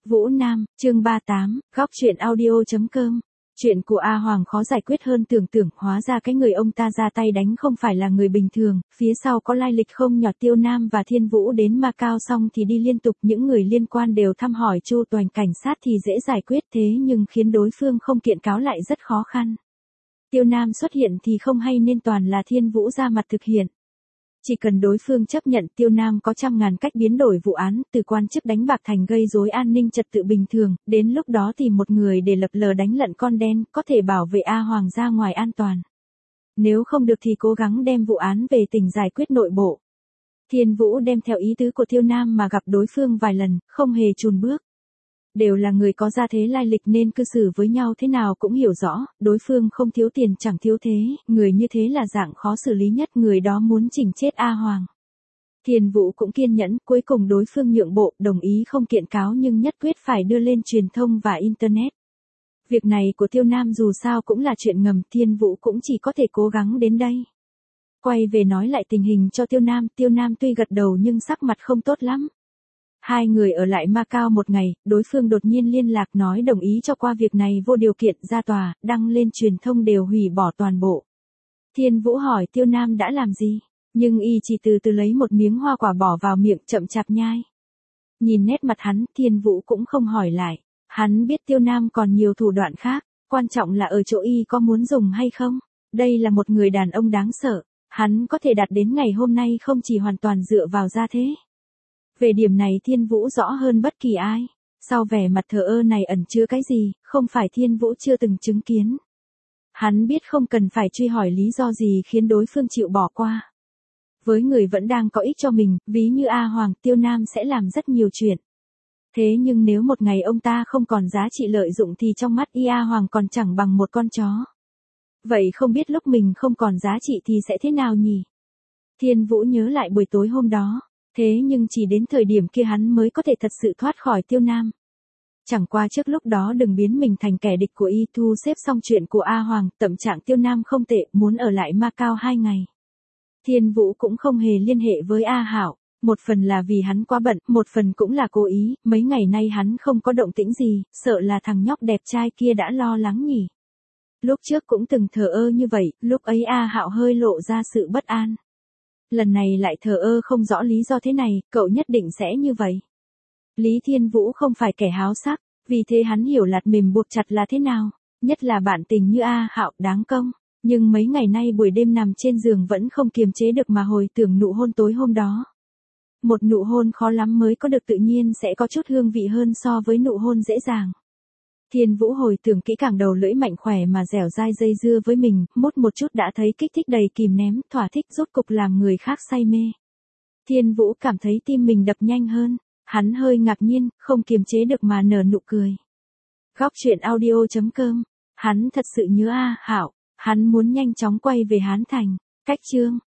Vũ Nam, chương 38, góc truyện audio.com. Chuyện của A Hoàng khó giải quyết hơn tưởng tượng, hóa ra cái người ông ta ra tay đánh không phải là người bình thường, phía sau có lai lịch không nhỏ. Tiêu Nam và Thiên Vũ đến Macau xong thì đi liên tục, những người liên quan đều thăm hỏi chu toàn, cảnh sát thì dễ giải quyết, thế nhưng khiến đối phương không kiện cáo lại rất khó khăn. Tiêu Nam xuất hiện thì không hay nên toàn là Thiên Vũ ra mặt thực hiện. Chỉ cần đối phương chấp nhận, Tiêu Nam có trăm ngàn cách biến đổi vụ án, từ quan chức đánh bạc thành gây rối an ninh trật tự bình thường, đến lúc đó tìm một người để lập lờ đánh lận con đen, có thể bảo vệ A Hoàng ra ngoài an toàn. Nếu không được thì cố gắng đem vụ án về tỉnh giải quyết nội bộ. Thiên Vũ đem theo ý tứ của Tiêu Nam mà gặp đối phương vài lần, không hề chùn bước. Đều là người có gia thế lai lịch nên cư xử với nhau thế nào cũng hiểu rõ, đối phương không thiếu tiền chẳng thiếu thế, người như thế là dạng khó xử lý nhất, người đó muốn chỉnh chết A Hoàng. Thiên Vũ cũng kiên nhẫn, cuối cùng đối phương nhượng bộ, đồng ý không kiện cáo nhưng nhất quyết phải đưa lên truyền thông và Internet. Việc này của Tiêu Nam dù sao cũng là chuyện ngầm, Thiên Vũ cũng chỉ có thể cố gắng đến đây. Quay về nói lại tình hình cho Tiêu Nam tuy gật đầu nhưng sắc mặt không tốt lắm. Hai người ở lại Macau một ngày, đối phương đột nhiên liên lạc nói đồng ý cho qua việc này vô điều kiện, ra tòa, đăng lên truyền thông đều hủy bỏ toàn bộ. Thiên Vũ hỏi Tiêu Nam đã làm gì, nhưng y chỉ từ từ lấy một miếng hoa quả bỏ vào miệng chậm chạp nhai. Nhìn nét mặt hắn, Thiên Vũ cũng không hỏi lại, hắn biết Tiêu Nam còn nhiều thủ đoạn khác, quan trọng là ở chỗ y có muốn dùng hay không. Đây là một người đàn ông đáng sợ, hắn có thể đạt đến ngày hôm nay không chỉ hoàn toàn dựa vào gia thế. Về điểm này Thiên Vũ rõ hơn bất kỳ ai. Sau vẻ mặt thờ ơ này ẩn chứa cái gì, không phải Thiên Vũ chưa từng chứng kiến. Hắn biết không cần phải truy hỏi lý do gì khiến đối phương chịu bỏ qua. Với người vẫn đang có ích cho mình, ví như A Hoàng, Tiêu Nam sẽ làm rất nhiều chuyện. Thế nhưng nếu một ngày ông ta không còn giá trị lợi dụng thì trong mắt A Hoàng còn chẳng bằng một con chó. Vậy không biết lúc mình không còn giá trị thì sẽ thế nào nhỉ? Thiên Vũ nhớ lại buổi tối hôm đó. Thế nhưng chỉ đến thời điểm kia hắn mới có thể thật sự thoát khỏi Tiêu Nam. Chẳng qua trước lúc đó đừng biến mình thành kẻ địch của y, thu xếp xong chuyện của A Hoàng, tâm trạng Tiêu Nam không tệ, muốn ở lại Macau 2 ngày. Thiên Vũ cũng không hề liên hệ với A Hạo, một phần là vì hắn quá bận, một phần cũng là cố ý, mấy ngày nay hắn không có động tĩnh gì, sợ là thằng nhóc đẹp trai kia đã lo lắng nhỉ. Lúc trước cũng từng thờ ơ như vậy, lúc ấy A Hạo hơi lộ ra sự bất an. Lần này lại thờ ơ không rõ lý do thế này, cậu nhất định sẽ như vậy. Lý Thiên Vũ không phải kẻ háo sắc, vì thế hắn hiểu lạt mềm buộc chặt là thế nào, nhất là bạn tình như A Hạo đáng công, nhưng mấy ngày nay buổi đêm nằm trên giường vẫn không kiềm chế được mà hồi tưởng nụ hôn tối hôm đó. Một nụ hôn khó lắm mới có được, tự nhiên sẽ có chút hương vị hơn so với nụ hôn dễ dàng. Thiên Vũ hồi tưởng kỹ càng, đầu lưỡi mạnh khỏe mà dẻo dai dây dưa với mình, mút một chút đã thấy kích thích đầy kìm ném, thỏa thích rốt cục làm người khác say mê. Thiên Vũ cảm thấy tim mình đập nhanh hơn, hắn hơi ngạc nhiên, không kiềm chế được mà nở nụ cười. Góc truyện audio.com, hắn thật sự nhớ A Hạo, hắn muốn nhanh chóng quay về Hán Thành. Cách chương